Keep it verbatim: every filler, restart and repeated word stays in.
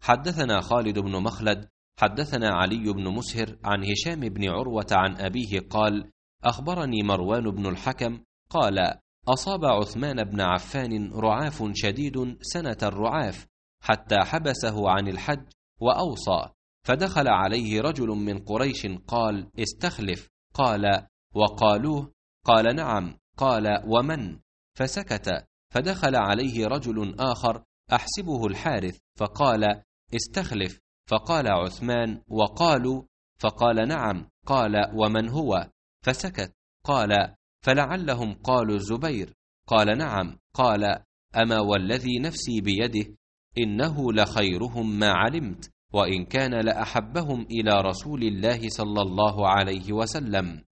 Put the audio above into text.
حدثنا خالد بن مخلد حدثنا علي بن مسهر عن هشام بن عروة عن أبيه قال: أخبرني مروان بن الحكم قال: أصاب عثمان بن عفان رعاف شديد سنة الرعاف حتى حبسه عن الحج وأوصى، فدخل عليه رجل من قريش قال: استخلف. قال: وقالوه؟ قال: نعم. قال: ومن؟ فسكت. فدخل عليه رجل آخر أحسبه الحارث فقال: استخلف. فقال عثمان: وقالوا؟ فقال: نعم. قال: ومن هو؟ فسكت. قال: فلعلهم قالوا الزبير. قال: نعم. قال: أما والذي نفسي بيده إنه لخيرهم ما علمت، وإن كان لأحبهم إلى رسول الله صلى الله عليه وسلم.